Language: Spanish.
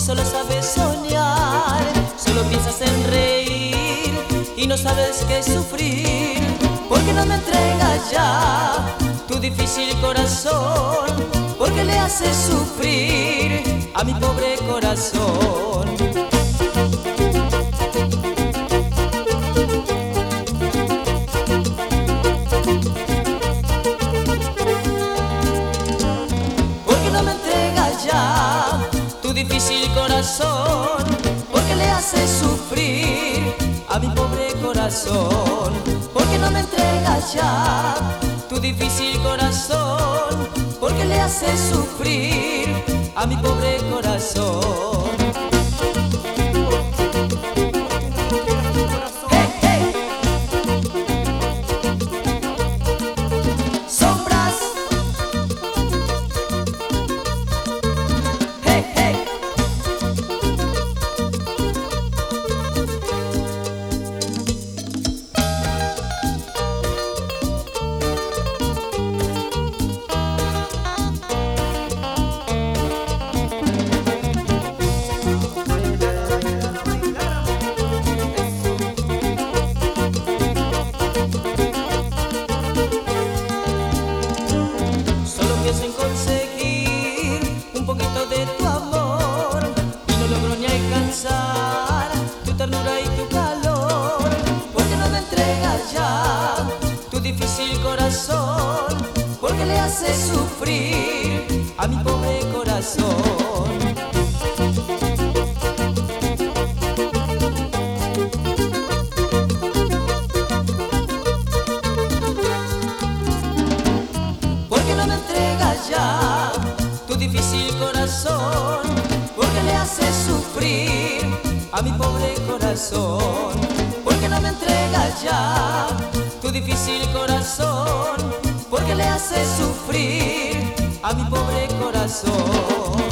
solo sabes soñar, solo piensas en reír y no sabes qué sufrir. ¿Por qué no me entregas ya tu difícil corazón? ¿Por qué le haces sufrir a mi pobre corazón? Difícil corazón, porque le haces sufrir a mi pobre corazón. Porque no me entregas ya tu difícil corazón, porque le haces sufrir a mi pobre corazón. En conseguir un poquito de tu amor y no logro ni alcanzar tu ternura y tu calor. ¿Por qué no me entregas ya tu difícil corazón? Porque le haces sufrir a mi pobre corazón. Ya tu difícil corazón, porque le haces sufrir a mi pobre corazón. Porque no me entregas ya tu difícil corazón, porque le haces sufrir a mi pobre corazón.